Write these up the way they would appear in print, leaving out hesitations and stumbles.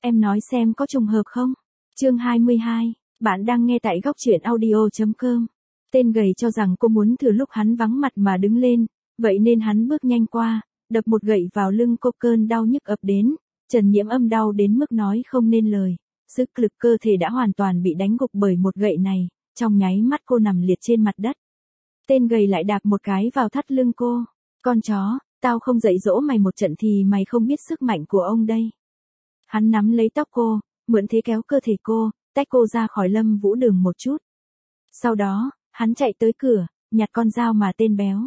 Em nói xem có trùng hợp không? Chương 22, bạn đang nghe tại góc truyện audio.com. Tên gầy cho rằng cô muốn thừa lúc hắn vắng mặt mà đứng lên, vậy nên hắn bước nhanh qua, đập một gậy vào lưng cô, cơn đau nhức ập đến, Trần Nhiễm Âm đau đến mức nói không nên lời, sức lực cơ thể đã hoàn toàn bị đánh gục bởi một gậy này, trong nháy mắt cô nằm liệt trên mặt đất. Tên gầy lại đạp một cái vào thắt lưng cô, con chó, tao không dạy dỗ mày một trận thì mày không biết sức mạnh của ông đây. Hắn nắm lấy tóc cô, mượn thế kéo cơ thể cô, tách cô ra khỏi Lâm Vũ Đường một chút. Sau đó, hắn chạy tới cửa, nhặt con dao mà tên béo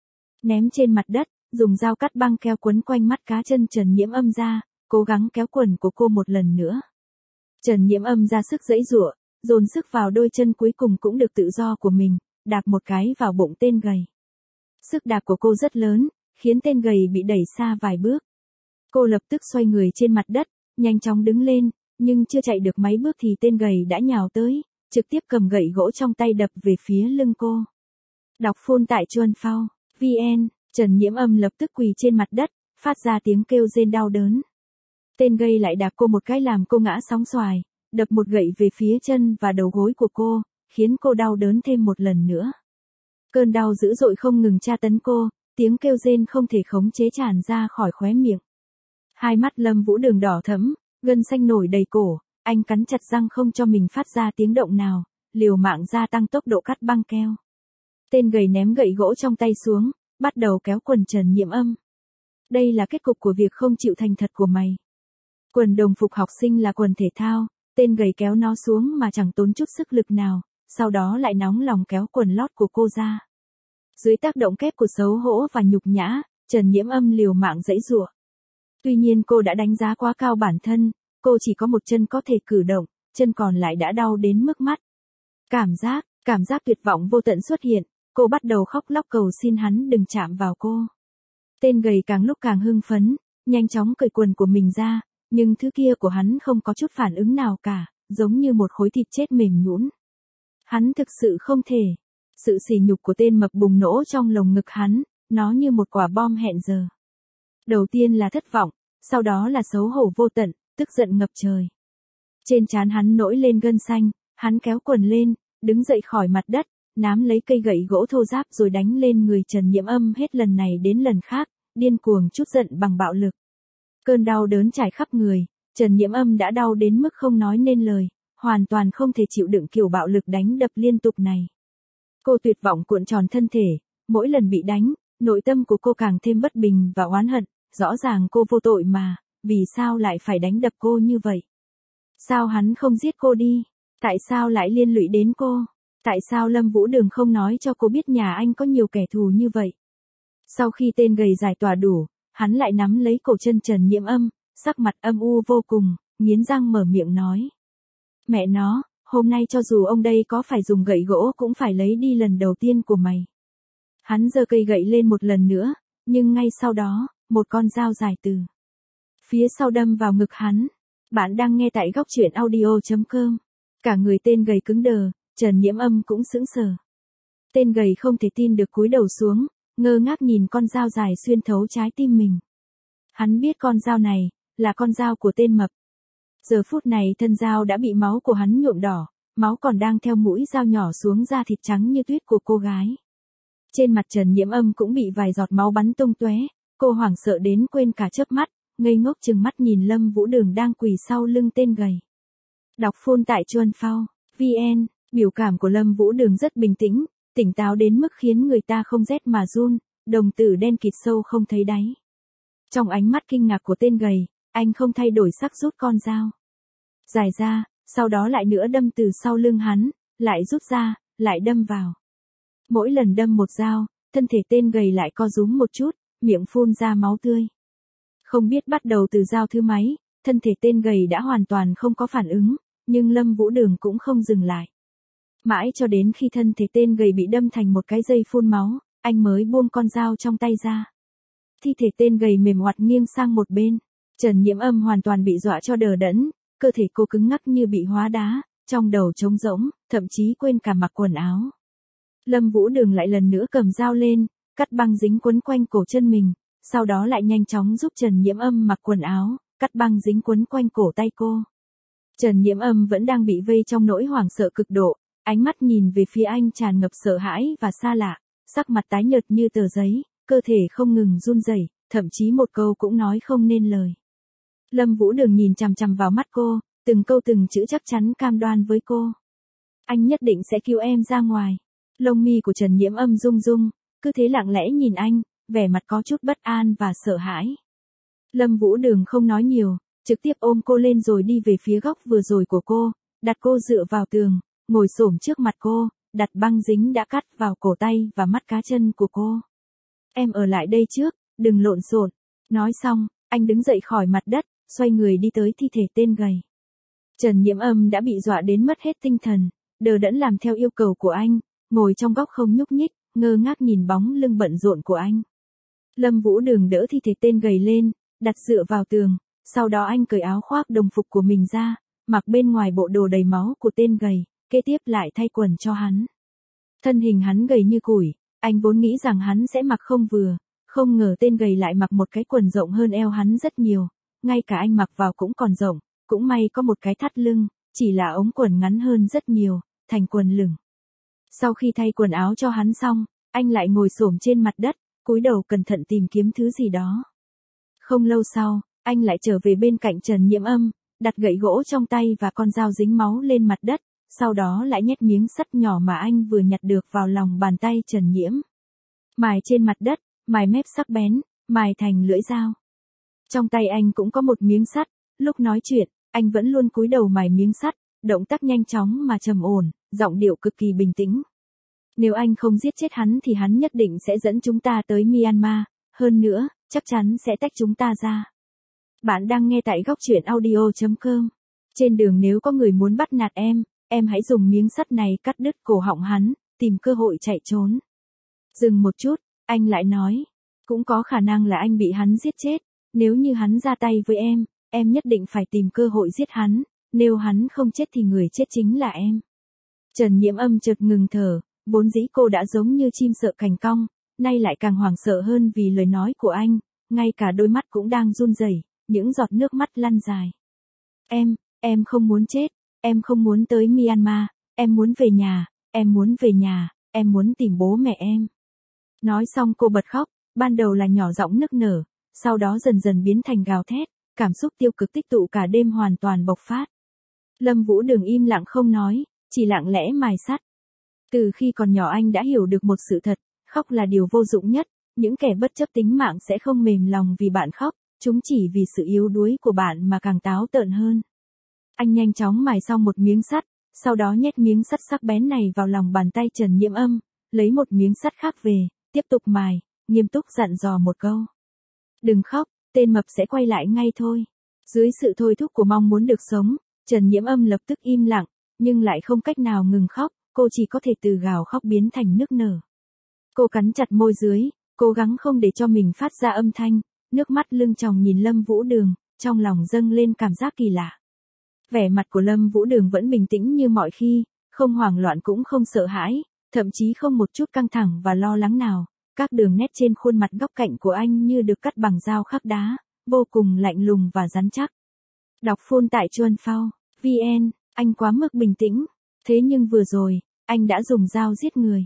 ném trên mặt đất, dùng dao cắt băng keo quấn quanh mắt cá chân Trần Nhiễm Âm ra, cố gắng kéo quần của cô một lần nữa. Trần Nhiễm Âm ra sức giãy giụa, dồn sức vào đôi chân cuối cùng cũng được tự do của mình, đạp một cái vào bụng tên gầy. Sức đạp của cô rất lớn, khiến tên gầy bị đẩy xa vài bước. Cô lập tức xoay người trên mặt đất, nhanh chóng đứng lên, nhưng chưa chạy được mấy bước thì tên gầy đã nhào tới, trực tiếp cầm gậy gỗ trong tay đập về phía lưng cô. Đọc phôn tại Chuan Phao, VN, Trần Nhiễm Âm lập tức quỳ trên mặt đất, phát ra tiếng kêu rên đau đớn. Tên gầy lại đạp cô một cái làm cô ngã sóng xoài, đập một gậy về phía chân và đầu gối của cô, khiến cô đau đớn thêm một lần nữa. Cơn đau dữ dội không ngừng tra tấn cô, tiếng kêu rên không thể khống chế tràn ra khỏi khóe miệng. Hai mắt Lâm Vũ Đường đỏ thẫm, gân xanh nổi đầy cổ, anh cắn chặt răng không cho mình phát ra tiếng động nào, liều mạng gia tăng tốc độ cắt băng keo. Tên gầy ném gậy gỗ trong tay xuống, bắt đầu kéo quần Trần Nhiễm Âm. Đây là kết cục của việc không chịu thành thật của mày. Quần đồng phục học sinh là quần thể thao, tên gầy kéo nó xuống mà chẳng tốn chút sức lực nào, sau đó lại nóng lòng kéo quần lót của cô ra. Dưới tác động kép của xấu hổ và nhục nhã, Trần Nhiễm Âm liều mạng giãy giụa. Tuy nhiên cô đã đánh giá quá cao bản thân, cô chỉ có một chân có thể cử động, chân còn lại đã đau đến mức mắt. Cảm giác tuyệt vọng vô tận xuất hiện, cô bắt đầu khóc lóc cầu xin hắn đừng chạm vào cô. Tên gầy càng lúc càng hưng phấn, nhanh chóng cởi quần của mình ra, nhưng thứ kia của hắn không có chút phản ứng nào cả, giống như một khối thịt chết mềm nhũn. Hắn thực sự không thể. Sự sỉ nhục của tên mập bùng nổ trong lồng ngực hắn, nó như một quả bom hẹn giờ. Đầu tiên là thất vọng, sau đó là xấu hổ vô tận, tức giận ngập trời. Trên trán hắn nổi lên gân xanh, hắn kéo quần lên, đứng dậy khỏi mặt đất, nắm lấy cây gậy gỗ thô ráp rồi đánh lên người Trần Nhiễm Âm hết lần này đến lần khác, điên cuồng trút giận bằng bạo lực. Cơn đau đớn trải khắp người, Trần Nhiễm Âm đã đau đến mức không nói nên lời, hoàn toàn không thể chịu đựng kiểu bạo lực đánh đập liên tục này. Cô tuyệt vọng cuộn tròn thân thể, mỗi lần bị đánh, nội tâm của cô càng thêm bất bình và oán hận, rõ ràng cô vô tội mà, vì sao lại phải đánh đập cô như vậy? Sao hắn không giết cô đi? Tại sao lại liên lụy đến cô? Tại sao Lâm Vũ Đường không nói cho cô biết nhà anh có nhiều kẻ thù như vậy? Sau khi tên gầy giải tỏa đủ, hắn lại nắm lấy cổ chân Trần Nhiễm Âm, sắc mặt âm u vô cùng, nghiến răng mở miệng nói. Mẹ nó, hôm nay cho dù ông đây có phải dùng gậy gỗ cũng phải lấy đi lần đầu tiên của mày. Hắn giơ cây gậy lên một lần nữa, nhưng ngay sau đó, một con dao dài từ phía sau đâm vào ngực hắn. Bạn đang nghe tại góc truyện audio.com. Cả người tên gầy cứng đờ, Trần Nhiễm Âm cũng sững sờ. Tên gầy không thể tin được cúi đầu xuống, ngơ ngác nhìn con dao dài xuyên thấu trái tim mình. Hắn biết con dao này, là con dao của tên mập. Giờ phút này thân dao đã bị máu của hắn nhuộm đỏ, máu còn đang theo mũi dao nhỏ xuống da thịt trắng như tuyết của cô gái. Trên mặt Trần Nhiễm Âm cũng bị vài giọt máu bắn tung tóe, cô hoảng sợ đến quên cả chớp mắt, ngây ngốc trừng mắt nhìn Lâm Vũ Đường đang quỳ sau lưng tên gầy. Đọc phôn tại Chuan Phao, VN, biểu cảm của Lâm Vũ Đường rất bình tĩnh, tỉnh táo đến mức khiến người ta không rét mà run, đồng tử đen kịt sâu không thấy đáy. Trong ánh mắt kinh ngạc của tên gầy, anh không thay đổi sắc rút con dao dài ra, sau đó lại nữa đâm từ sau lưng hắn, lại rút ra, lại đâm vào. Mỗi lần đâm một dao, thân thể tên gầy lại co rúm một chút, miệng phun ra máu tươi. Không biết bắt đầu từ dao thứ mấy, thân thể tên gầy đã hoàn toàn không có phản ứng, nhưng Lâm Vũ Đường cũng không dừng lại. Mãi cho đến khi thân thể tên gầy bị đâm thành một cái dây phun máu, anh mới buông con dao trong tay ra. Thi thể tên gầy mềm oặt nghiêng sang một bên, Trần Nhiễm Âm hoàn toàn bị dọa cho đờ đẫn, cơ thể cô cứng ngắc như bị hóa đá, trong đầu trống rỗng, thậm chí quên cả mặc quần áo. Lâm Vũ Đường lại lần nữa cầm dao lên, cắt băng dính quấn quanh cổ chân mình, sau đó lại nhanh chóng giúp Trần Nhiễm Âm mặc quần áo, cắt băng dính quấn quanh cổ tay cô. Trần Nhiễm Âm vẫn đang bị vây trong nỗi hoảng sợ cực độ, ánh mắt nhìn về phía anh tràn ngập sợ hãi và xa lạ, sắc mặt tái nhợt như tờ giấy, cơ thể không ngừng run rẩy, thậm chí một câu cũng nói không nên lời. Lâm Vũ Đường nhìn chằm chằm vào mắt cô, từng câu từng chữ chắc chắn cam đoan với cô. Anh nhất định sẽ cứu em ra ngoài. Lông mi của Trần Nhiễm Âm rung rung, cứ thế lặng lẽ nhìn anh, vẻ mặt có chút bất an và sợ hãi. Lâm Vũ Đường không nói nhiều, trực tiếp ôm cô lên rồi đi về phía góc vừa rồi của cô, đặt cô dựa vào tường, ngồi xổm trước mặt cô, đặt băng dính đã cắt vào cổ tay và mắt cá chân của cô. Em ở lại đây trước, đừng lộn xộn. Nói xong, anh đứng dậy khỏi mặt đất, xoay người đi tới thi thể tên gầy. Trần Nhiễm Âm đã bị dọa đến mất hết tinh thần, đờ đẫn làm theo yêu cầu của anh, ngồi trong góc không nhúc nhích, ngơ ngác nhìn bóng lưng bận rộn của anh. Lâm Vũ Đường đỡ thi thể tên gầy lên, đặt dựa vào tường, sau đó anh cởi áo khoác đồng phục của mình ra, mặc bên ngoài bộ đồ đầy máu của tên gầy, kế tiếp lại thay quần cho hắn. Thân hình hắn gầy như củi, anh vốn nghĩ rằng hắn sẽ mặc không vừa, không ngờ tên gầy lại mặc một cái quần rộng hơn eo hắn rất nhiều, ngay cả anh mặc vào cũng còn rộng, cũng may có một cái thắt lưng, chỉ là ống quần ngắn hơn rất nhiều, thành quần lửng. Sau khi thay quần áo cho hắn xong, anh lại ngồi xổm trên mặt đất, cúi đầu cẩn thận tìm kiếm thứ gì đó. Không lâu sau, anh lại trở về bên cạnh Trần Nhiễm Âm, đặt gậy gỗ trong tay và con dao dính máu lên mặt đất, sau đó lại nhét miếng sắt nhỏ mà anh vừa nhặt được vào lòng bàn tay Trần Nhiễm. Mài trên mặt đất, mài mép sắc bén, mài thành lưỡi dao. Trong tay anh cũng có một miếng sắt, lúc nói chuyện, anh vẫn luôn cúi đầu mài miếng sắt, động tác nhanh chóng mà trầm ổn, giọng điệu cực kỳ bình tĩnh. Nếu anh không giết chết hắn thì hắn nhất định sẽ dẫn chúng ta tới Myanmar, hơn nữa, chắc chắn sẽ tách chúng ta ra. Bạn đang nghe tại góc truyện audio.com. Trên đường nếu có người muốn bắt nạt em hãy dùng miếng sắt này cắt đứt cổ họng hắn, tìm cơ hội chạy trốn. Dừng một chút, anh lại nói, cũng có khả năng là anh bị hắn giết chết, nếu như hắn ra tay với em nhất định phải tìm cơ hội giết hắn, nếu hắn không chết thì người chết chính là em. Trần Nhiễm Âm chợt ngừng thở, vốn dĩ cô đã giống như chim sợ cành cong, nay lại càng hoảng sợ hơn vì lời nói của anh, ngay cả đôi mắt cũng đang run rẩy, những giọt nước mắt lăn dài. Em không muốn chết, em không muốn tới Myanmar, em muốn về nhà, em muốn về nhà, em muốn tìm bố mẹ em. Nói xong cô bật khóc, ban đầu là nhỏ giọng nức nở, sau đó dần dần biến thành gào thét, cảm xúc tiêu cực tích tụ cả đêm hoàn toàn bộc phát. Lâm Vũ Đường im lặng không nói, chỉ lặng lẽ mài sắt. Từ khi còn nhỏ anh đã hiểu được một sự thật, khóc là điều vô dụng nhất, những kẻ bất chấp tính mạng sẽ không mềm lòng vì bạn khóc, chúng chỉ vì sự yếu đuối của bạn mà càng táo tợn hơn. Anh nhanh chóng mài xong một miếng sắt, sau đó nhét miếng sắt sắc bén này vào lòng bàn tay Trần Nhiễm Âm, lấy một miếng sắt khác về, tiếp tục mài, nghiêm túc dặn dò một câu. Đừng khóc, tên mập sẽ quay lại ngay thôi. Dưới sự thôi thúc của mong muốn được sống, Trần Nhiễm Âm lập tức im lặng, nhưng lại không cách nào ngừng khóc, cô chỉ có thể từ gào khóc biến thành nức nở. Cô cắn chặt môi dưới, cố gắng không để cho mình phát ra âm thanh, nước mắt lưng tròng nhìn Lâm Vũ Đường, trong lòng dâng lên cảm giác kỳ lạ. Vẻ mặt của Lâm Vũ Đường vẫn bình tĩnh như mọi khi, không hoảng loạn cũng không sợ hãi, thậm chí không một chút căng thẳng và lo lắng nào. Các đường nét trên khuôn mặt góc cạnh của anh như được cắt bằng dao khắc đá, vô cùng lạnh lùng và rắn chắc. Đọc full tại Chuan Phao, VN, anh quá mức bình tĩnh, thế nhưng vừa rồi, anh đã dùng dao giết người.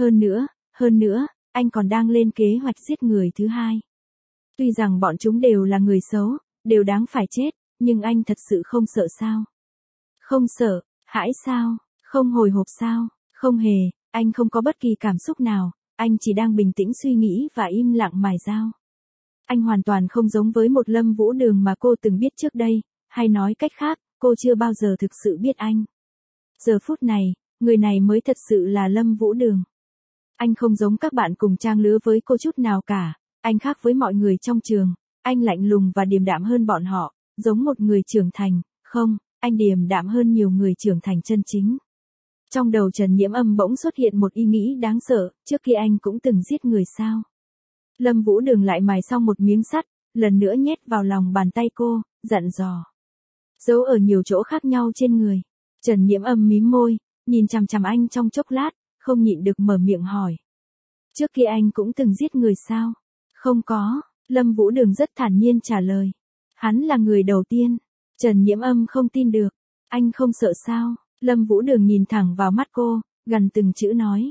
Hơn nữa, anh còn đang lên kế hoạch giết người thứ hai. Tuy rằng bọn chúng đều là người xấu, đều đáng phải chết, nhưng anh thật sự không sợ sao? Không sợ, hãi sao? Không hồi hộp sao? Không hề, anh không có bất kỳ cảm xúc nào, anh chỉ đang bình tĩnh suy nghĩ và im lặng mài dao. Anh hoàn toàn không giống với một Lâm Vũ Đường mà cô từng biết trước đây, hay nói cách khác, cô chưa bao giờ thực sự biết anh. Giờ phút này, người này mới thật sự là Lâm Vũ Đường. Anh không giống các bạn cùng trang lứa với cô chút nào cả, anh khác với mọi người trong trường, anh lạnh lùng và điềm đạm hơn bọn họ, giống một người trưởng thành, không, anh điềm đạm hơn nhiều người trưởng thành chân chính. Trong đầu Trần Nhiễm Âm bỗng xuất hiện một ý nghĩ đáng sợ, trước kia anh cũng từng giết người sao? Lâm Vũ Đường lại mài xong một miếng sắt, lần nữa nhét vào lòng bàn tay cô, dặn dò. Giấu ở nhiều chỗ khác nhau trên người. Trần Nhiễm Âm mím môi, nhìn chằm chằm anh trong chốc lát, không nhịn được mở miệng hỏi. Trước kia anh cũng từng giết người sao? Không có, Lâm Vũ Đường rất thản nhiên trả lời. Hắn là người đầu tiên. Trần Nhiễm Âm không tin được. Anh không sợ sao? Lâm Vũ Đường nhìn thẳng vào mắt cô, gần từng chữ nói.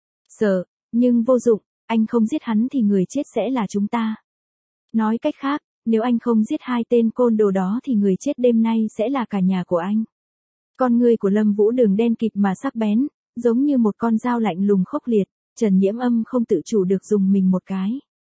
Sợ, nhưng vô dụng, anh không giết hắn thì người chết sẽ là chúng ta. Nói cách khác, nếu anh không giết hai tên côn đồ đó thì người chết đêm nay sẽ là cả nhà của anh. Con ngươi của Lâm Vũ Đường đen kịt mà sắc bén, giống như một con dao lạnh lùng khốc liệt, Trần Nhiễm Âm không tự chủ được dùng mình một cái.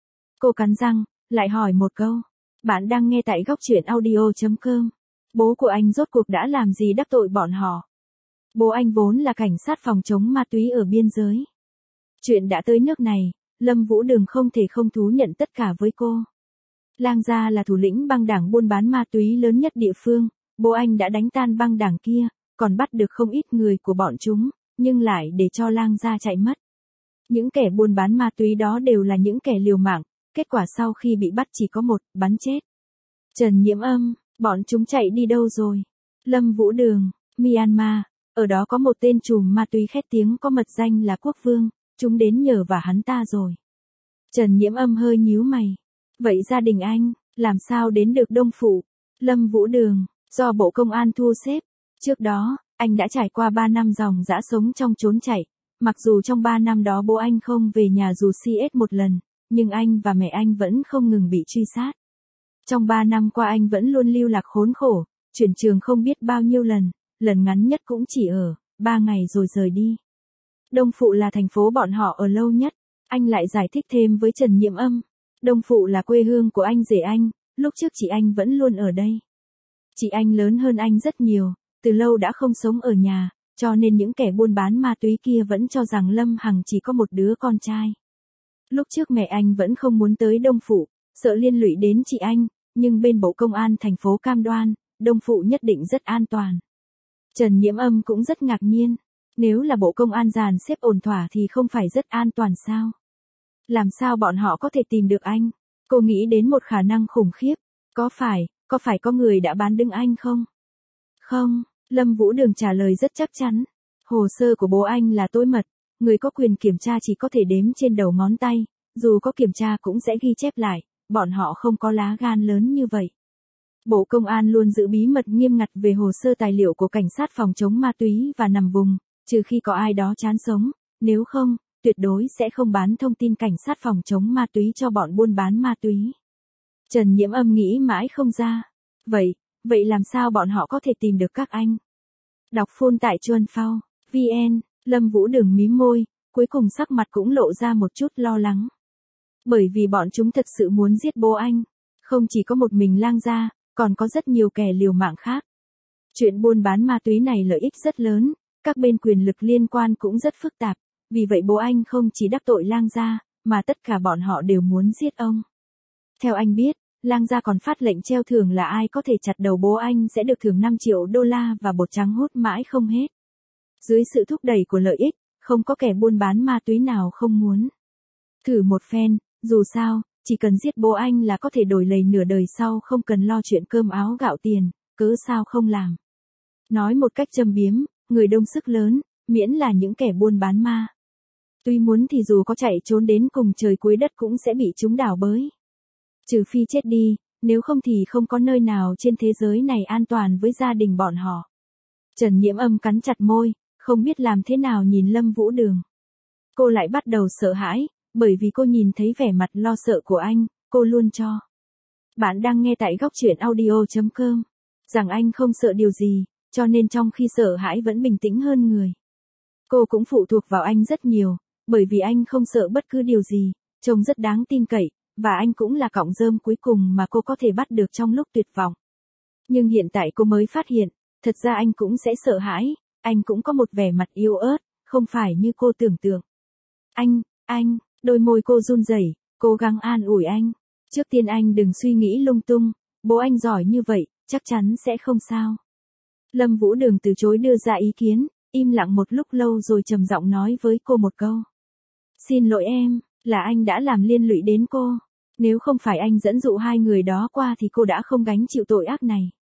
Cô cắn răng, lại hỏi một câu. Bạn đang nghe tại góc truyện audio.com. Bố của anh rốt cuộc đã làm gì đắc tội bọn họ? Bố anh vốn là cảnh sát phòng chống ma túy ở biên giới. Chuyện đã tới nước này, Lâm Vũ Đường không thể không thú nhận tất cả với cô. Lang gia là thủ lĩnh băng đảng buôn bán ma túy lớn nhất địa phương, bố anh đã đánh tan băng đảng kia, còn bắt được không ít người của bọn chúng, nhưng lại để cho Lang gia chạy mất. Những kẻ buôn bán ma túy đó đều là những kẻ liều mạng, kết quả sau khi bị bắt chỉ có một, bắn chết. Trần Nhiễm Âm, bọn chúng chạy đi đâu rồi? Lâm Vũ Đường, Myanmar, ở đó có một tên trùm ma túy khét tiếng có mật danh là Quốc Vương, chúng đến nhờ vả hắn ta rồi. Trần Nhiễm Âm hơi nhíu mày. Vậy gia đình anh, làm sao đến được Đông Phụ? Lâm Vũ Đường, do Bộ Công an thu xếp. Trước đó, anh đã trải qua 3 năm dòng dã sống trong trốn chạy. Mặc dù trong 3 năm đó bố anh không về nhà dù CS một lần, nhưng anh và mẹ anh vẫn không ngừng bị truy sát. Trong 3 năm qua anh vẫn luôn lưu lạc khốn khổ, chuyển trường không biết bao nhiêu lần, lần ngắn nhất cũng chỉ ở 3 ngày rồi rời đi. Đông Phụ là thành phố bọn họ ở lâu nhất, anh lại giải thích thêm với Trần Nhiễm Âm. Đông Phụ là quê hương của anh rể anh, lúc trước chị anh vẫn luôn ở đây. Chị anh lớn hơn anh rất nhiều, từ lâu đã không sống ở nhà, cho nên những kẻ buôn bán ma túy kia vẫn cho rằng Lâm Hằng chỉ có một đứa con trai. Lúc trước mẹ anh vẫn không muốn tới Đông Phụ, sợ liên lụy đến chị anh, nhưng bên Bộ Công an thành phố cam đoan, Đông Phụ nhất định rất an toàn. Trần Nhiễm Âm cũng rất ngạc nhiên, nếu là Bộ Công an dàn xếp ổn thỏa thì không phải rất an toàn sao? Làm sao bọn họ có thể tìm được anh? Cô nghĩ đến một khả năng khủng khiếp, có phải có người đã bán đứng anh không? Không, Lâm Vũ Đường trả lời rất chắc chắn. Hồ sơ của bố anh là tối mật, người có quyền kiểm tra chỉ có thể đếm trên đầu ngón tay, dù có kiểm tra cũng sẽ ghi chép lại, bọn họ không có lá gan lớn như vậy. Bộ Công an luôn giữ bí mật nghiêm ngặt về hồ sơ tài liệu của cảnh sát phòng chống ma túy và nằm vùng, trừ khi có ai đó chán sống, nếu không, tuyệt đối sẽ không bán thông tin cảnh sát phòng chống ma túy cho bọn buôn bán ma túy. Trần Nhiễm Âm nghĩ mãi không ra. Vậy làm sao bọn họ có thể tìm được các anh? Đọc phun tại Chuan Phao, VN, Lâm Vũ Đường mím môi, cuối cùng sắc mặt cũng lộ ra một chút lo lắng. Bởi vì bọn chúng thật sự muốn giết bố anh. Không chỉ có một mình Lang gia, còn có rất nhiều kẻ liều mạng khác. Chuyện buôn bán ma túy này lợi ích rất lớn, các bên quyền lực liên quan cũng rất phức tạp. Vì vậy bố anh không chỉ đắc tội Lang gia, mà tất cả bọn họ đều muốn giết ông. Theo anh biết, Lang gia còn phát lệnh treo thưởng là ai có thể chặt đầu bố anh sẽ được thưởng 5 triệu đô la và bột trắng hút mãi không hết. Dưới sự thúc đẩy của lợi ích, không có kẻ buôn bán ma túy nào không muốn. Thử một phen, dù sao, chỉ cần giết bố anh là có thể đổi lầy nửa đời sau không cần lo chuyện cơm áo gạo tiền, cớ sao không làm. Nói một cách châm biếm, người đông sức lớn, miễn là những kẻ buôn bán ma. Tuy muốn thì dù có chạy trốn đến cùng trời cuối đất cũng sẽ bị chúng đảo bới. Trừ phi chết đi, nếu không thì không có nơi nào trên thế giới này an toàn với gia đình bọn họ. Trần Nhiễm Âm cắn chặt môi, không biết làm thế nào nhìn Lâm Vũ Đường. Cô lại bắt đầu sợ hãi, bởi vì cô nhìn thấy vẻ mặt lo sợ của anh, cô luôn cho. Bạn đang nghe tại góc truyện audio.com. Rằng anh không sợ điều gì, cho nên trong khi sợ hãi vẫn bình tĩnh hơn người. Cô cũng phụ thuộc vào anh rất nhiều, bởi vì anh không sợ bất cứ điều gì, trông rất đáng tin cậy, và anh cũng là cọng rơm cuối cùng mà cô có thể bắt được trong lúc tuyệt vọng. Nhưng hiện tại cô mới phát hiện, thật ra anh cũng sẽ sợ hãi, anh cũng có một vẻ mặt yếu ớt, không phải như cô tưởng tượng. Anh, đôi môi cô run rẩy, cố gắng an ủi anh. Trước tiên anh đừng suy nghĩ lung tung, bố anh giỏi như vậy, chắc chắn sẽ không sao. Lâm Vũ Đường từ chối đưa ra ý kiến, im lặng một lúc lâu rồi trầm giọng nói với cô một câu. Xin lỗi em, là anh đã làm liên lụy đến cô. Nếu không phải anh dẫn dụ hai người đó qua thì cô đã không gánh chịu tội ác này.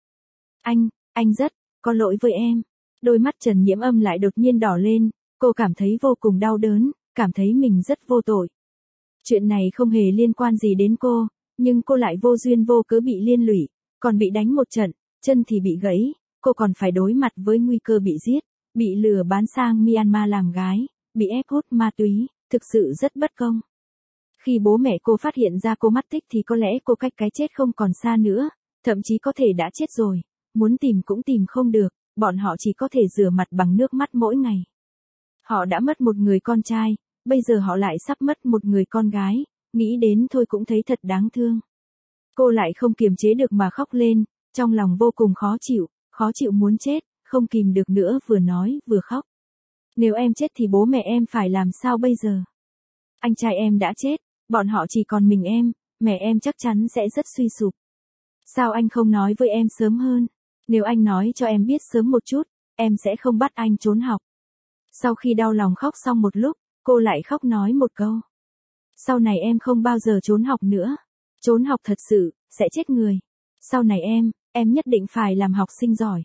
Anh rất có lỗi với em. Đôi mắt Trần Nhiễm Âm lại đột nhiên đỏ lên, cô cảm thấy vô cùng đau đớn, cảm thấy mình rất vô tội. Chuyện này không hề liên quan gì đến cô, nhưng cô lại vô duyên vô cớ bị liên lụy, còn bị đánh một trận, chân thì bị gãy, cô còn phải đối mặt với nguy cơ bị giết, bị lừa bán sang Myanmar làm gái, bị ép hút ma túy, thực sự rất bất công. Khi bố mẹ cô phát hiện ra cô mất tích thì có lẽ cô cách cái chết không còn xa nữa, thậm chí có thể đã chết rồi, muốn tìm cũng tìm không được, bọn họ chỉ có thể rửa mặt bằng nước mắt mỗi ngày. Họ đã mất một người con trai, bây giờ họ lại sắp mất một người con gái, nghĩ đến thôi cũng thấy thật đáng thương. Cô lại không kiềm chế được mà khóc lên, trong lòng vô cùng khó chịu muốn chết, không kìm được nữa vừa nói vừa khóc. Nếu em chết thì bố mẹ em phải làm sao bây giờ? Anh trai em đã chết, bọn họ chỉ còn mình em, mẹ em chắc chắn sẽ rất suy sụp. Sao anh không nói với em sớm hơn? Nếu anh nói cho em biết sớm một chút, em sẽ không bắt anh trốn học. Sau khi đau lòng khóc xong một lúc, cô lại khóc nói một câu. Sau này em không bao giờ trốn học nữa. Trốn học thật sự, sẽ chết người. Sau này em nhất định phải làm học sinh giỏi.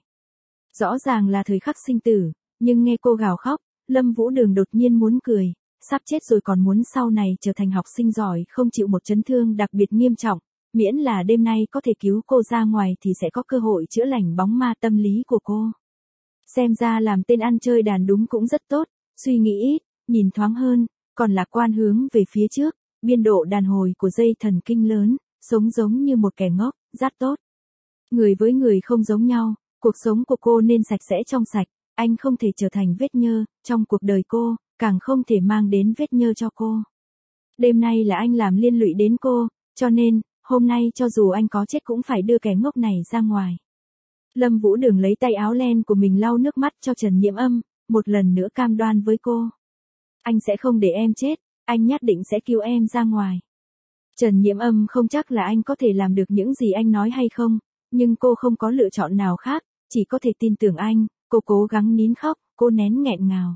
Rõ ràng là thời khắc sinh tử, nhưng nghe cô gào khóc, Lâm Vũ Đường đột nhiên muốn cười, sắp chết rồi còn muốn sau này trở thành học sinh giỏi không chịu một chấn thương đặc biệt nghiêm trọng, miễn là đêm nay có thể cứu cô ra ngoài thì sẽ có cơ hội chữa lành bóng ma tâm lý của cô. Xem ra làm tên ăn chơi đàn đúng cũng rất tốt, suy nghĩ ít, nhìn thoáng hơn, còn lạc quan hướng về phía trước, biên độ đàn hồi của dây thần kinh lớn, sống giống như một kẻ ngốc, rất tốt. Người với người không giống nhau, cuộc sống của cô nên sạch sẽ trong sạch, anh không thể trở thành vết nhơ trong cuộc đời cô, càng không thể mang đến vết nhơ cho cô. Đêm nay là anh làm liên lụy đến cô, cho nên, hôm nay cho dù anh có chết cũng phải đưa kẻ ngốc này ra ngoài. Lâm Vũ Đường lấy tay áo len của mình lau nước mắt cho Trần Nhiễm Âm, một lần nữa cam đoan với cô. Anh sẽ không để em chết, anh nhất định sẽ cứu em ra ngoài. Trần Nhiễm Âm không chắc là anh có thể làm được những gì anh nói hay không, nhưng cô không có lựa chọn nào khác, chỉ có thể tin tưởng anh, cô cố gắng nín khóc, cô nén nghẹn ngào.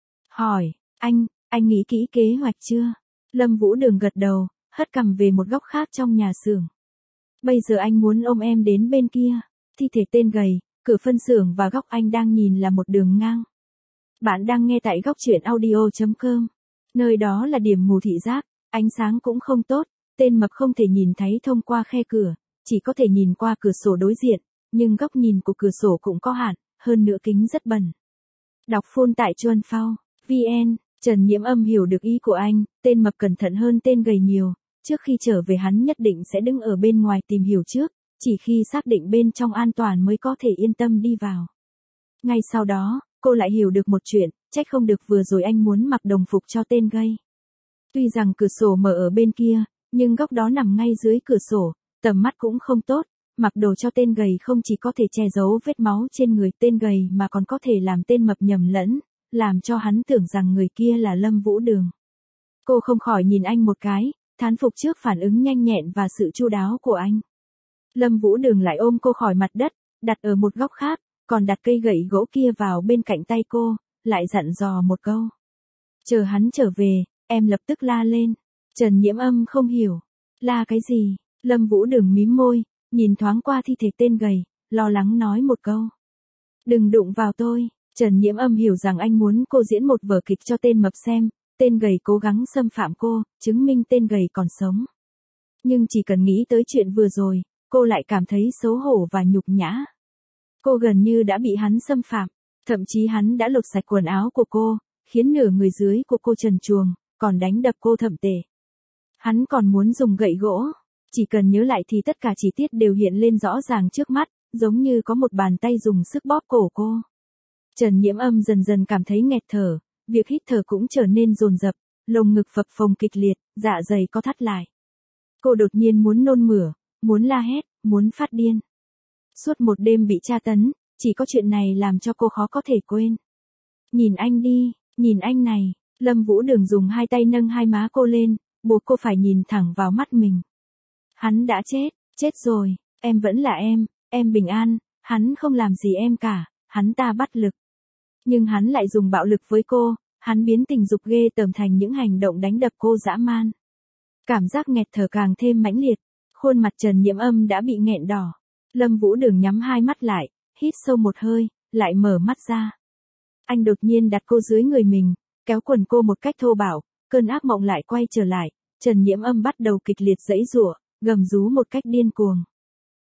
Hỏi, anh nghĩ kỹ kế hoạch chưa? Lâm Vũ Đường gật đầu, hất cằm về một góc khác trong nhà xưởng. Bây giờ anh muốn ôm em đến bên kia, thi thể tên gầy, cửa phân xưởng và góc anh đang nhìn là một đường ngang. Bạn đang nghe tại góc truyện audio.com. Nơi đó là điểm mù thị giác, ánh sáng cũng không tốt, tên mập không thể nhìn thấy thông qua khe cửa, chỉ có thể nhìn qua cửa sổ đối diện, nhưng góc nhìn của cửa sổ cũng có hạn, hơn nữa kính rất bẩn. Đọc full tại Chuan Phao, VN, Trần Nhiễm Âm hiểu được ý của anh, tên mập cẩn thận hơn tên gầy nhiều, trước khi trở về hắn nhất định sẽ đứng ở bên ngoài tìm hiểu trước, chỉ khi xác định bên trong an toàn mới có thể yên tâm đi vào. Ngay sau đó, cô lại hiểu được một chuyện, trách không được vừa rồi anh muốn mặc đồng phục cho tên gay. Tuy rằng cửa sổ mở ở bên kia, nhưng góc đó nằm ngay dưới cửa sổ, tầm mắt cũng không tốt, mặc đồ cho tên gầy không chỉ có thể che giấu vết máu trên người tên gầy mà còn có thể làm tên mập nhầm lẫn, làm cho hắn tưởng rằng người kia là Lâm Vũ Đường. Cô không khỏi nhìn anh một cái, thán phục trước phản ứng nhanh nhẹn và sự chu đáo của anh. Lâm Vũ Đường lại ôm cô khỏi mặt đất, đặt ở một góc khác, còn đặt cây gậy gỗ kia vào bên cạnh tay cô, lại dặn dò một câu. Chờ hắn trở về, em lập tức la lên. Trần Nhiễm Âm không hiểu. La cái gì? Lâm Vũ Đường mím môi, nhìn thoáng qua thi thể tên gầy, lo lắng nói một câu. Đừng đụng vào tôi. Trần Nhiễm Âm hiểu rằng anh muốn cô diễn một vở kịch cho tên mập xem, tên gầy cố gắng xâm phạm cô, chứng minh tên gầy còn sống. Nhưng chỉ cần nghĩ tới chuyện vừa rồi, cô lại cảm thấy xấu hổ và nhục nhã. Cô gần như đã bị hắn xâm phạm, thậm chí hắn đã lột sạch quần áo của cô, khiến nửa người dưới của cô trần truồng, còn đánh đập cô thậm tệ. Hắn còn muốn dùng gậy gỗ, chỉ cần nhớ lại thì tất cả chi tiết đều hiện lên rõ ràng trước mắt, giống như có một bàn tay dùng sức bóp cổ cô. Trần Nhiễm Âm dần dần cảm thấy nghẹt thở, việc hít thở cũng trở nên dồn dập, lồng ngực phập phồng kịch liệt, dạ dày co thắt lại. Cô đột nhiên muốn nôn mửa, muốn la hét, muốn phát điên. Suốt một đêm bị tra tấn, chỉ có chuyện này làm cho cô khó có thể quên. Nhìn anh đi, nhìn anh này, Lâm Vũ Đường dùng hai tay nâng hai má cô lên, buộc cô phải nhìn thẳng vào mắt mình. Hắn đã chết rồi, em vẫn là em bình an, hắn không làm gì em cả, hắn ta bắt lực. Nhưng hắn lại dùng bạo lực với cô, hắn biến tình dục ghê tởm thành những hành động đánh đập cô dã man. Cảm giác nghẹt thở càng thêm mãnh liệt, khuôn mặt Trần Nhiễm Âm đã bị nghẹn đỏ. Lâm Vũ Đường nhắm hai mắt lại, hít sâu một hơi, lại mở mắt ra. Anh đột nhiên đặt cô dưới người mình, kéo quần cô một cách thô bạo, cơn ác mộng lại quay trở lại, Trần Nhiễm Âm bắt đầu kịch liệt giãy giụa, gầm rú một cách điên cuồng.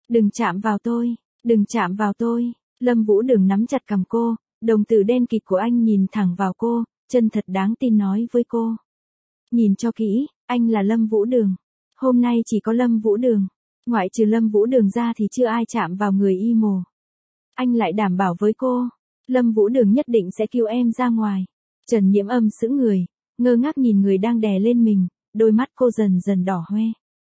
Đừng chạm vào tôi, đừng chạm vào tôi. Lâm Vũ Đường nắm chặt cằm cô, đồng tử đen kịt của anh nhìn thẳng vào cô, chân thật đáng tin nói với cô. Nhìn cho kỹ, anh là Lâm Vũ Đường. Hôm nay chỉ có Lâm Vũ Đường. Ngoại trừ Lâm Vũ Đường ra thì chưa ai chạm vào người y mồ. Anh lại đảm bảo với cô, Lâm Vũ Đường nhất định sẽ cứu em ra ngoài. Trần Nhiễm Âm sững người, ngơ ngác nhìn người đang đè lên mình, đôi mắt cô dần dần đỏ hoe.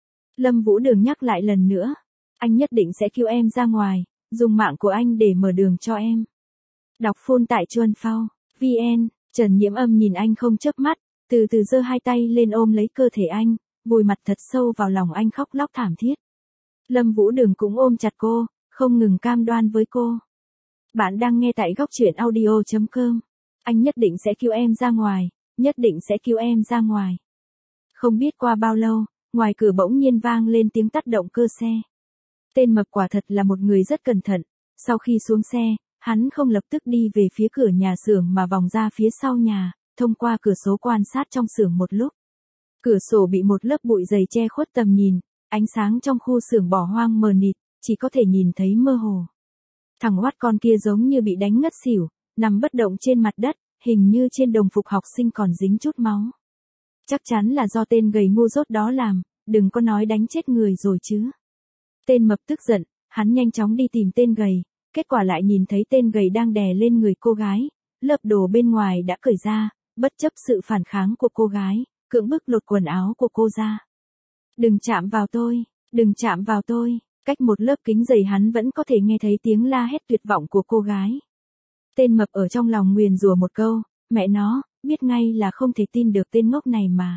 Lâm Vũ Đường nhắc lại lần nữa, anh nhất định sẽ cứu em ra ngoài, dùng mạng của anh để mở đường cho em. Đọc phun tại Chuan Phao, VN, Trần Nhiễm Âm nhìn anh không chớp mắt, từ từ giơ hai tay lên ôm lấy cơ thể anh, vùi mặt thật sâu vào lòng anh khóc lóc thảm thiết. Lâm Vũ Đường cũng ôm chặt cô, không ngừng cam đoan với cô. Bạn đang nghe tại góc truyện audio.com. Anh nhất định sẽ cứu em ra ngoài, nhất định sẽ cứu em ra ngoài. Không biết qua bao lâu, ngoài cửa bỗng nhiên vang lên tiếng tắt động cơ xe. Tên Mập quả thật là một người rất cẩn thận, sau khi xuống xe, hắn không lập tức đi về phía cửa nhà xưởng mà vòng ra phía sau nhà, thông qua cửa sổ quan sát trong xưởng một lúc. Cửa sổ bị một lớp bụi dày che khuất tầm nhìn, ánh sáng trong khu xưởng bỏ hoang mờ mịt, chỉ có thể nhìn thấy mơ hồ. Thằng oát con kia giống như bị đánh ngất xỉu, nằm bất động trên mặt đất, hình như trên đồng phục học sinh còn dính chút máu. Chắc chắn là do tên gầy ngu dốt đó làm, đừng có nói đánh chết người rồi chứ. Tên Mập tức giận, hắn nhanh chóng đi tìm tên gầy, kết quả lại nhìn thấy tên gầy đang đè lên người cô gái, lớp đồ bên ngoài đã cởi ra, bất chấp sự phản kháng của cô gái, cưỡng bức lột quần áo của cô ra. Đừng chạm vào tôi, đừng chạm vào tôi. Cách một lớp kính dày hắn vẫn có thể nghe thấy tiếng la hét tuyệt vọng của cô gái. Tên Mập ở trong lòng nguyền rủa một câu, mẹ nó, biết ngay là không thể tin được tên ngốc này mà.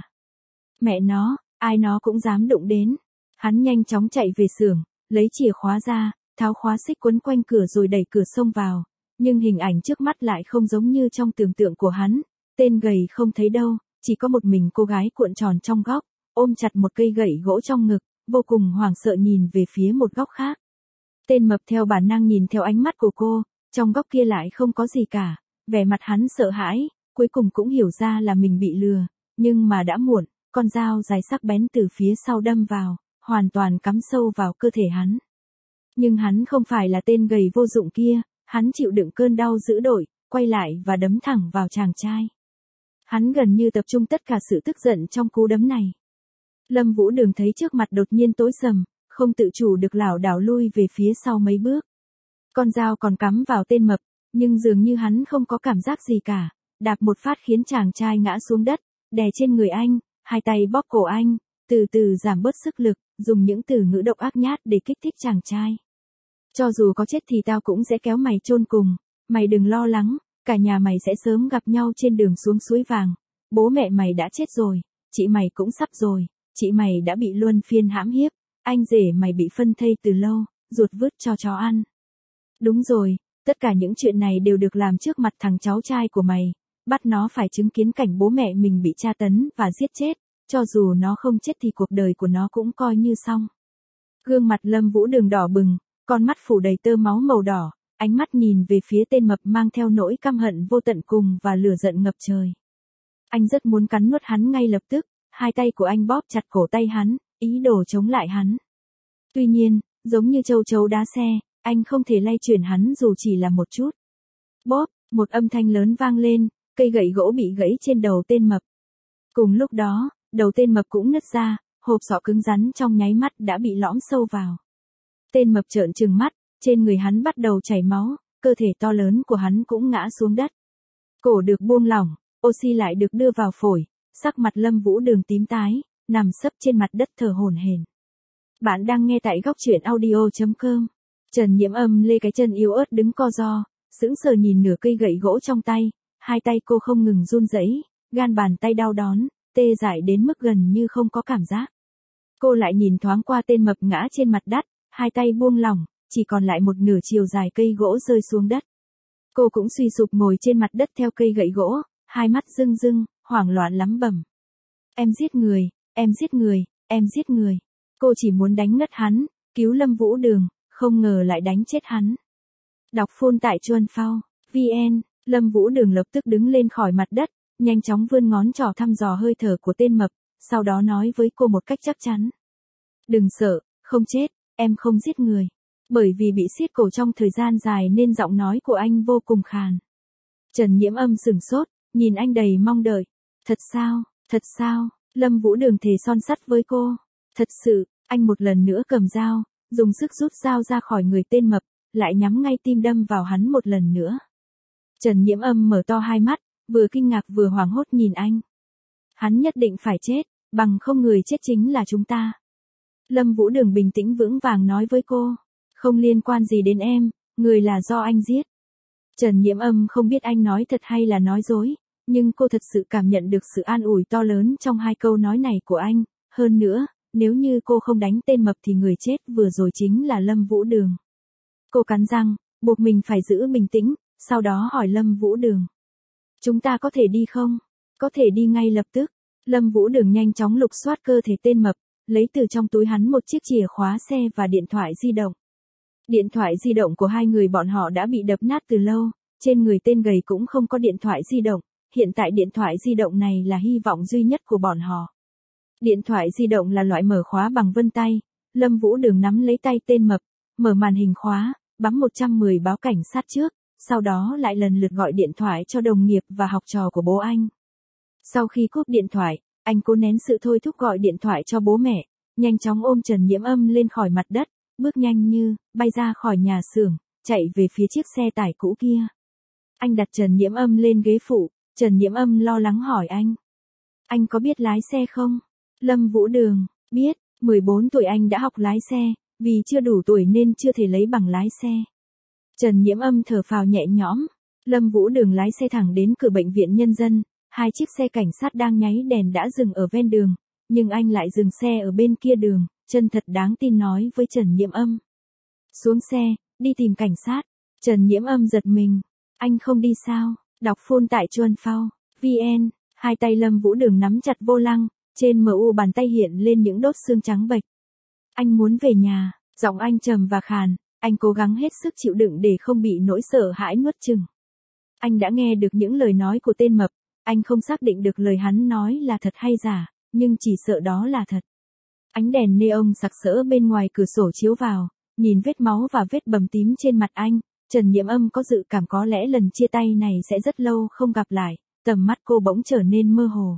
Mẹ nó, ai nó cũng dám đụng đến. Hắn nhanh chóng chạy về xưởng, lấy chìa khóa ra, tháo khóa xích quấn quanh cửa rồi đẩy cửa xông vào. Nhưng hình ảnh trước mắt lại không giống như trong tưởng tượng của hắn. Tên gầy không thấy đâu, chỉ có một mình cô gái cuộn tròn trong góc, ôm chặt một cây gậy gỗ trong ngực, vô cùng hoảng sợ nhìn về phía một góc khác. Tên Mập theo bản năng nhìn theo ánh mắt của cô, trong góc kia lại không có gì cả, vẻ mặt hắn sợ hãi, cuối cùng cũng hiểu ra là mình bị lừa, nhưng mà đã muộn, con dao dài sắc bén từ phía sau đâm vào, hoàn toàn cắm sâu vào cơ thể hắn. Nhưng hắn không phải là tên gầy vô dụng kia, hắn chịu đựng cơn đau dữ dội, quay lại và đấm thẳng vào chàng trai. Hắn gần như tập trung tất cả sự tức giận trong cú đấm này. Lâm Vũ Đường thấy trước mặt đột nhiên tối sầm, không tự chủ được lảo đảo lui về phía sau mấy bước. Con dao còn cắm vào tên Mập, nhưng dường như hắn không có cảm giác gì cả, đạp một phát khiến chàng trai ngã xuống đất, đè trên người anh, hai tay bóp cổ anh, từ từ giảm bớt sức lực, dùng những từ ngữ độc ác nhát để kích thích chàng trai. Cho dù có chết thì tao cũng sẽ kéo mày chôn cùng, mày đừng lo lắng, cả nhà mày sẽ sớm gặp nhau trên đường xuống suối vàng, bố mẹ mày đã chết rồi, chị mày cũng sắp rồi. Chị mày đã bị luân phiên hãm hiếp, anh rể mày bị phân thây từ lâu, ruột vứt cho chó ăn. Đúng rồi, tất cả những chuyện này đều được làm trước mặt thằng cháu trai của mày, bắt nó phải chứng kiến cảnh bố mẹ mình bị tra tấn và giết chết, cho dù nó không chết thì cuộc đời của nó cũng coi như xong. Gương mặt Lâm Vũ Đường đỏ bừng, con mắt phủ đầy tơ máu màu đỏ, ánh mắt nhìn về phía tên Mập mang theo nỗi căm hận vô tận cùng và lửa giận ngập trời. Anh rất muốn cắn nuốt hắn ngay lập tức. Hai tay của anh bóp chặt cổ tay hắn, ý đồ chống lại hắn. Tuy nhiên, giống như châu chấu đá xe, anh không thể lay chuyển hắn dù chỉ là một chút. Bóp, một âm thanh lớn vang lên, cây gậy gỗ bị gãy trên đầu tên Mập. Cùng lúc đó, đầu tên Mập cũng nứt ra, hộp sọ cứng rắn trong nháy mắt đã bị lõm sâu vào. Tên Mập trợn trừng mắt, trên người hắn bắt đầu chảy máu, cơ thể to lớn của hắn cũng ngã xuống đất. Cổ được buông lỏng, oxy lại được đưa vào phổi. Sắc mặt Lâm Vũ Đường tím tái, nằm sấp trên mặt đất thở hổn hển. Bạn đang nghe tại góc truyện audio.com. Trần Nhiễm Âm lê cái chân yếu ớt đứng co ro, sững sờ nhìn nửa cây gậy gỗ trong tay, hai tay cô không ngừng run rẩy, gan bàn tay đau đớn, tê dại đến mức gần như không có cảm giác. Cô lại nhìn thoáng qua tên Mập ngã trên mặt đất, hai tay buông lỏng, chỉ còn lại một nửa chiều dài cây gỗ rơi xuống đất. Cô cũng suy sụp ngồi trên mặt đất theo cây gậy gỗ, hai mắt rưng rưng, hoảng loạn lắm bẩm. Em giết người, em giết người, em giết người. Cô chỉ muốn đánh ngất hắn, cứu Lâm Vũ Đường, không ngờ lại đánh chết hắn. Đọc phun tại Chuan Phao, VN, Lâm Vũ Đường lập tức đứng lên khỏi mặt đất, nhanh chóng vươn ngón trỏ thăm dò hơi thở của tên Mập, sau đó nói với cô một cách chắc chắn. Đừng sợ, không chết, em không giết người. Bởi vì bị siết cổ trong thời gian dài nên giọng nói của anh vô cùng khàn. Trần Nhiễm Âm sửng sốt, nhìn anh đầy mong đợi. Thật sao, thật sao, Lâm Vũ Đường thề son sắt với cô. Thật sự, anh một lần nữa cầm dao, dùng sức rút dao ra khỏi người tên mập, lại nhắm ngay tim đâm vào hắn một lần nữa. Trần Nhiễm Âm mở to hai mắt, vừa kinh ngạc vừa hoảng hốt nhìn anh. Hắn nhất định phải chết, bằng không người chết chính là chúng ta. Lâm Vũ Đường bình tĩnh vững vàng nói với cô. Không liên quan gì đến em, người là do anh giết. Trần Nhiễm Âm không biết anh nói thật hay là nói dối, nhưng cô thật sự cảm nhận được sự an ủi to lớn trong hai câu nói này của anh. Hơn nữa, nếu như cô không đánh tên mập thì người chết vừa rồi chính là Lâm Vũ Đường. Cô cắn răng, buộc mình phải giữ bình tĩnh, sau đó hỏi Lâm Vũ Đường. Chúng ta có thể đi không? Có thể đi ngay lập tức. Lâm Vũ Đường nhanh chóng lục soát cơ thể tên mập, lấy từ trong túi hắn một chiếc chìa khóa xe và điện thoại di động. Điện thoại di động của hai người bọn họ đã bị đập nát từ lâu, trên người tên gầy cũng không có điện thoại di động, hiện tại điện thoại di động này là hy vọng duy nhất của bọn họ. Điện thoại di động là loại mở khóa bằng vân tay, Lâm Vũ Đường nắm lấy tay tên mập, mở màn hình khóa, bấm 110 báo cảnh sát trước, sau đó lại lần lượt gọi điện thoại cho đồng nghiệp và học trò của bố anh. Sau khi cúp điện thoại, anh cố nén sự thôi thúc gọi điện thoại cho bố mẹ, nhanh chóng ôm Trần Nhiễm Âm lên khỏi mặt đất, bước nhanh như bay ra khỏi nhà xưởng, chạy về phía chiếc xe tải cũ kia. Anh đặt Trần Nhiễm Âm lên ghế phụ, Trần Nhiễm Âm lo lắng hỏi anh. Anh có biết lái xe không? Lâm Vũ Đường, biết, 14 tuổi anh đã học lái xe, vì chưa đủ tuổi nên chưa thể lấy bằng lái xe. Trần Nhiễm Âm thở phào nhẹ nhõm, Lâm Vũ Đường lái xe thẳng đến cửa bệnh viện nhân dân, hai chiếc xe cảnh sát đang nháy đèn đã dừng ở ven đường, nhưng anh lại dừng xe ở bên kia đường, chân thật đáng tin nói với Trần Nhiễm Âm. Xuống xe, đi tìm cảnh sát. Trần Nhiễm Âm giật mình, anh không đi sao? Đọc phone tại Chuan Phao, VN, hai tay Lâm Vũ Đường nắm chặt vô lăng, trên MU bàn tay hiện lên những đốt xương trắng bệch. Anh muốn về nhà, giọng anh trầm và khàn, anh cố gắng hết sức chịu đựng để không bị nỗi sợ hãi nuốt chửng. Anh đã nghe được những lời nói của tên mập, anh không xác định được lời hắn nói là thật hay giả, nhưng chỉ sợ đó là thật. Ánh đèn neon sặc sỡ bên ngoài cửa sổ chiếu vào, nhìn vết máu và vết bầm tím trên mặt anh, Trần Nhiễm Âm có dự cảm có lẽ lần chia tay này sẽ rất lâu không gặp lại, tầm mắt cô bỗng trở nên mơ hồ.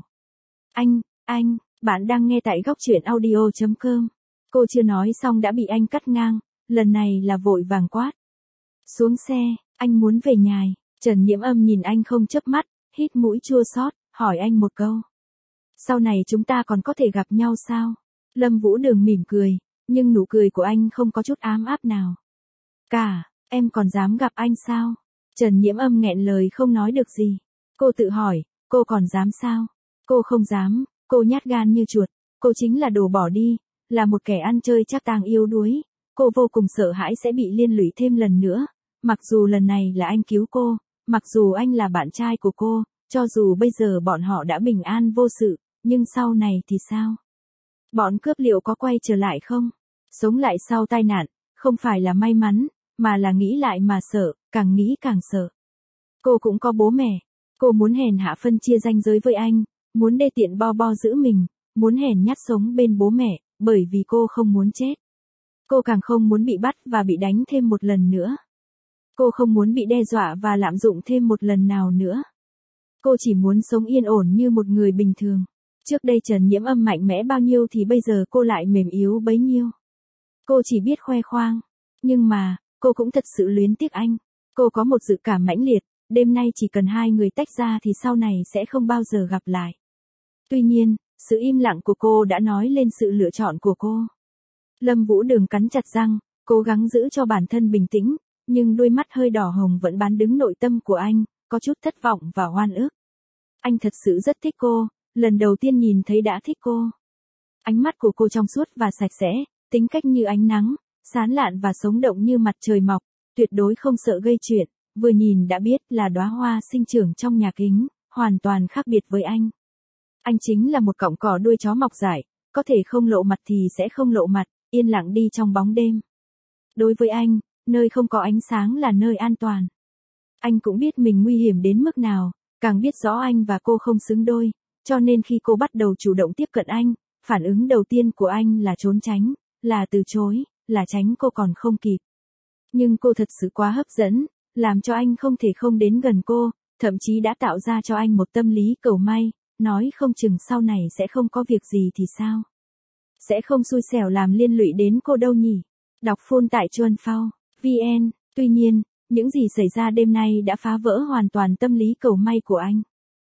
Anh, bạn đang nghe tại góc truyện audio.com. Cô chưa nói xong đã bị anh cắt ngang, lần này là vội vàng quát. Xuống xe, anh muốn về nhà. Trần Nhiễm Âm nhìn anh không chớp mắt, hít mũi chua xót, hỏi anh một câu. Sau này chúng ta còn có thể gặp nhau sao? Lâm Vũ Đường mỉm cười, nhưng nụ cười của anh không có chút ám áp nào. Em còn dám gặp anh sao? Trần Nhiễm Âm nghẹn lời không nói được gì. Cô tự hỏi, cô còn dám sao? Cô không dám, cô nhát gan như chuột, cô chính là đồ bỏ đi, là một kẻ ăn chơi trác tàng yếu đuối. Cô vô cùng sợ hãi sẽ bị liên lụy thêm lần nữa, mặc dù lần này là anh cứu cô, mặc dù anh là bạn trai của cô, cho dù bây giờ bọn họ đã bình an vô sự, nhưng sau này thì sao? Bọn cướp liệu có quay trở lại không? Sống lại sau tai nạn, không phải là may mắn, mà là nghĩ lại mà sợ, càng nghĩ càng sợ. Cô cũng có bố mẹ, cô muốn hèn hạ phân chia ranh giới với anh, muốn đê tiện bo giữ mình, muốn hèn nhát sống bên bố mẹ, bởi vì cô không muốn chết. Cô càng không muốn bị bắt và bị đánh thêm một lần nữa. Cô không muốn bị đe dọa và lạm dụng thêm một lần nào nữa. Cô chỉ muốn sống yên ổn như một người bình thường. Trước đây Trần Nhiễm Âm mạnh mẽ bao nhiêu thì bây giờ cô lại mềm yếu bấy nhiêu. Cô chỉ biết khoe khoang. Nhưng mà, cô cũng thật sự luyến tiếc anh. Cô có một dự cảm mãnh liệt, đêm nay chỉ cần hai người tách ra thì sau này sẽ không bao giờ gặp lại. Tuy nhiên, sự im lặng của cô đã nói lên sự lựa chọn của cô. Lâm Vũ Đường cắn chặt răng, cố gắng giữ cho bản thân bình tĩnh, nhưng đôi mắt hơi đỏ hồng vẫn bán đứng nội tâm của anh, có chút thất vọng và oan ức. Anh thật sự rất thích cô, lần đầu tiên nhìn thấy đã thích cô. Ánh mắt của cô trong suốt và sạch sẽ, tính cách như ánh nắng, sáng lạn và sống động như mặt trời mọc, tuyệt đối không sợ gây chuyện, vừa nhìn đã biết là đóa hoa sinh trưởng trong nhà kính, hoàn toàn khác biệt với anh. Anh chính là một cọng cỏ đuôi chó mọc dại, có thể không lộ mặt thì sẽ không lộ mặt, yên lặng đi trong bóng đêm. Đối với anh, nơi không có ánh sáng là nơi an toàn. Anh cũng biết mình nguy hiểm đến mức nào, càng biết rõ anh và cô không xứng đôi, cho nên khi cô bắt đầu chủ động tiếp cận anh, phản ứng đầu tiên của anh là trốn tránh, là từ chối, là tránh cô còn không kịp. Nhưng cô thật sự quá hấp dẫn, làm cho anh không thể không đến gần cô, thậm chí đã tạo ra cho anh một tâm lý cầu may, nói không chừng sau này sẽ không có việc gì thì sao. Sẽ không xui xẻo làm liên lụy đến cô đâu nhỉ. Đọc full tại Chuan Phao, VN, tuy nhiên, những gì xảy ra đêm nay đã phá vỡ hoàn toàn tâm lý cầu may của anh.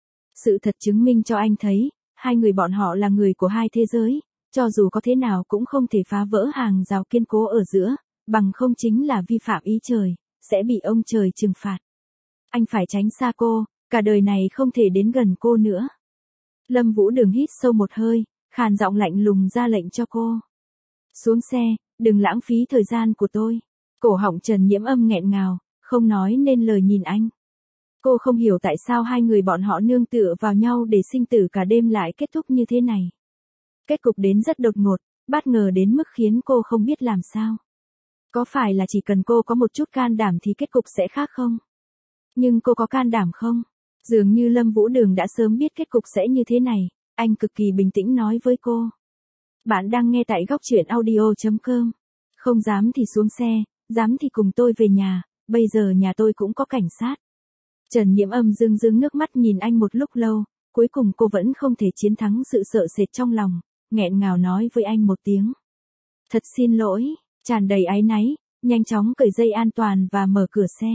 Sự thật chứng minh cho anh thấy, hai người bọn họ là người của hai thế giới, cho dù có thế nào cũng không thể phá vỡ hàng rào kiên cố ở giữa, bằng không chính là vi phạm ý trời, sẽ bị ông trời trừng phạt. Anh phải tránh xa cô, cả đời này không thể đến gần cô nữa. Lâm Vũ Đường hít sâu một hơi, khàn giọng lạnh lùng ra lệnh cho cô. Xuống xe, đừng lãng phí thời gian của tôi. Cổ họng Trần Nhiễm Âm nghẹn ngào, không nói nên lời nhìn anh. Cô không hiểu tại sao hai người bọn họ nương tựa vào nhau để sinh tử cả đêm lại kết thúc như thế này. Kết cục đến rất đột ngột, bất ngờ đến mức khiến cô không biết làm sao. Có phải là chỉ cần cô có một chút can đảm thì kết cục sẽ khác không? Nhưng cô có can đảm không? Dường như Lâm Vũ Đường đã sớm biết kết cục sẽ như thế này, anh cực kỳ bình tĩnh nói với cô. Bạn đang nghe tại góc truyện audio.com. Không dám thì xuống xe, dám thì cùng tôi về nhà, bây giờ nhà tôi cũng có cảnh sát. Trần Nhiễm Âm rưng rưng nước mắt nhìn anh một lúc lâu, cuối cùng cô vẫn không thể chiến thắng sự sợ sệt trong lòng, nghẹn ngào nói với anh một tiếng. Thật xin lỗi, tràn đầy áy náy, nhanh chóng cởi dây an toàn và mở cửa xe.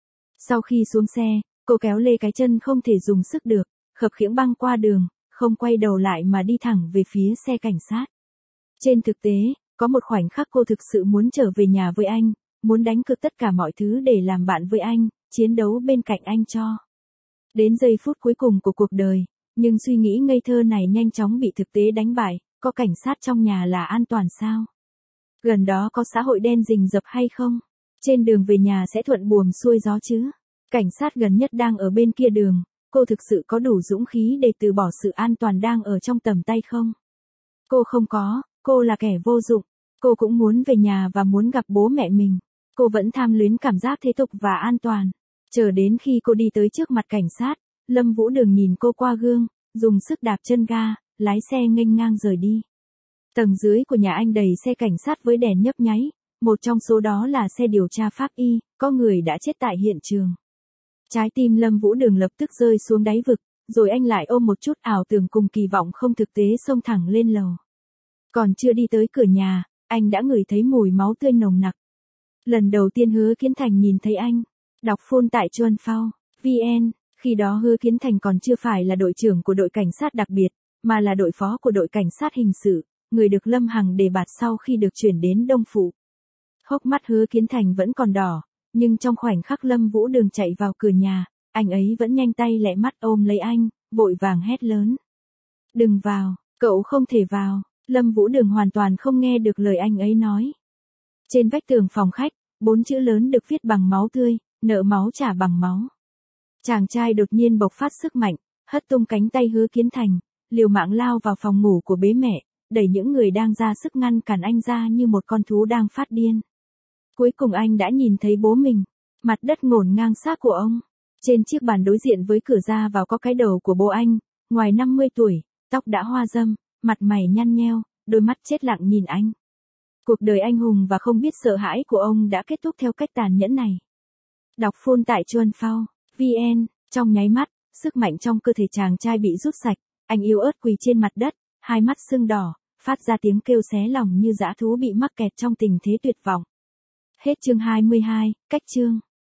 Sau khi xuống xe, cô kéo lê cái chân không thể dùng sức được, khập khiễng băng qua đường, không quay đầu lại mà đi thẳng về phía xe cảnh sát. Trên thực tế, có một khoảnh khắc cô thực sự muốn trở về nhà với anh, muốn đánh cược tất cả mọi thứ để làm bạn với anh, chiến đấu bên cạnh anh cho. Đến giây phút cuối cùng của cuộc đời, nhưng suy nghĩ ngây thơ này nhanh chóng bị thực tế đánh bại, có cảnh sát trong nhà là an toàn sao? Gần đó có xã hội đen rình rập hay không? Trên đường về nhà sẽ thuận buồm xuôi gió chứ? Cảnh sát gần nhất đang ở bên kia đường, cô thực sự có đủ dũng khí để từ bỏ sự an toàn đang ở trong tầm tay không? Cô không có, cô là kẻ vô dụng. Cô cũng muốn về nhà và muốn gặp bố mẹ mình. Cô vẫn tham luyến cảm giác thế tục và an toàn. Chờ đến khi cô đi tới trước mặt cảnh sát, Lâm Vũ Đường nhìn cô qua gương, dùng sức đạp chân ga, lái xe nghênh ngang rời đi. Tầng dưới của nhà anh đầy xe cảnh sát với đèn nhấp nháy, một trong số đó là xe điều tra pháp y, có người đã chết tại hiện trường. Trái tim Lâm Vũ Đường lập tức rơi xuống đáy vực, rồi anh lại ôm một chút ảo tưởng cùng kỳ vọng không thực tế xông thẳng lên lầu. Còn chưa đi tới cửa nhà, anh đã ngửi thấy mùi máu tươi nồng nặc. Lần đầu tiên Hứa Kiến Thành nhìn thấy anh. Đọc full tại Chuan Phao, VN, khi đó Hứa Kiến Thành còn chưa phải là đội trưởng của đội cảnh sát đặc biệt, mà là đội phó của đội cảnh sát hình sự, người được Lâm Hằng đề bạt sau khi được chuyển đến Đông Phụ. Hốc mắt Hứa Kiến Thành vẫn còn đỏ, nhưng trong khoảnh khắc Lâm Vũ Đường chạy vào cửa nhà, anh ấy vẫn nhanh tay lẹ mắt ôm lấy anh, vội vàng hét lớn. Đừng vào, cậu không thể vào. Lâm Vũ Đường hoàn toàn không nghe được lời anh ấy nói. Trên vách tường phòng khách, 4 chữ lớn được viết bằng máu tươi, nợ máu trả bằng máu. Chàng trai đột nhiên bộc phát sức mạnh, hất tung cánh tay Hứa Kiến Thành, liều mạng lao vào phòng ngủ của bế mẹ, đẩy những người đang ra sức ngăn cản anh ra như một con thú đang phát điên. Cuối cùng anh đã nhìn thấy bố mình, mặt đất ngổn ngang xác của ông. Trên chiếc bàn đối diện với cửa ra vào có cái đầu của bố anh, ngoài 50 tuổi, tóc đã hoa râm, mặt mày nhăn nheo, đôi mắt chết lặng nhìn anh. Cuộc đời anh hùng và không biết sợ hãi của ông đã kết thúc theo cách tàn nhẫn này. Đọc full tại Chuan Phao, VN, trong nháy mắt, sức mạnh trong cơ thể chàng trai bị rút sạch, anh yếu ớt quỳ trên mặt đất, hai mắt sưng đỏ, phát ra tiếng kêu xé lòng như dã thú bị mắc kẹt trong tình thế tuyệt vọng. Hết chương 22, cách chương.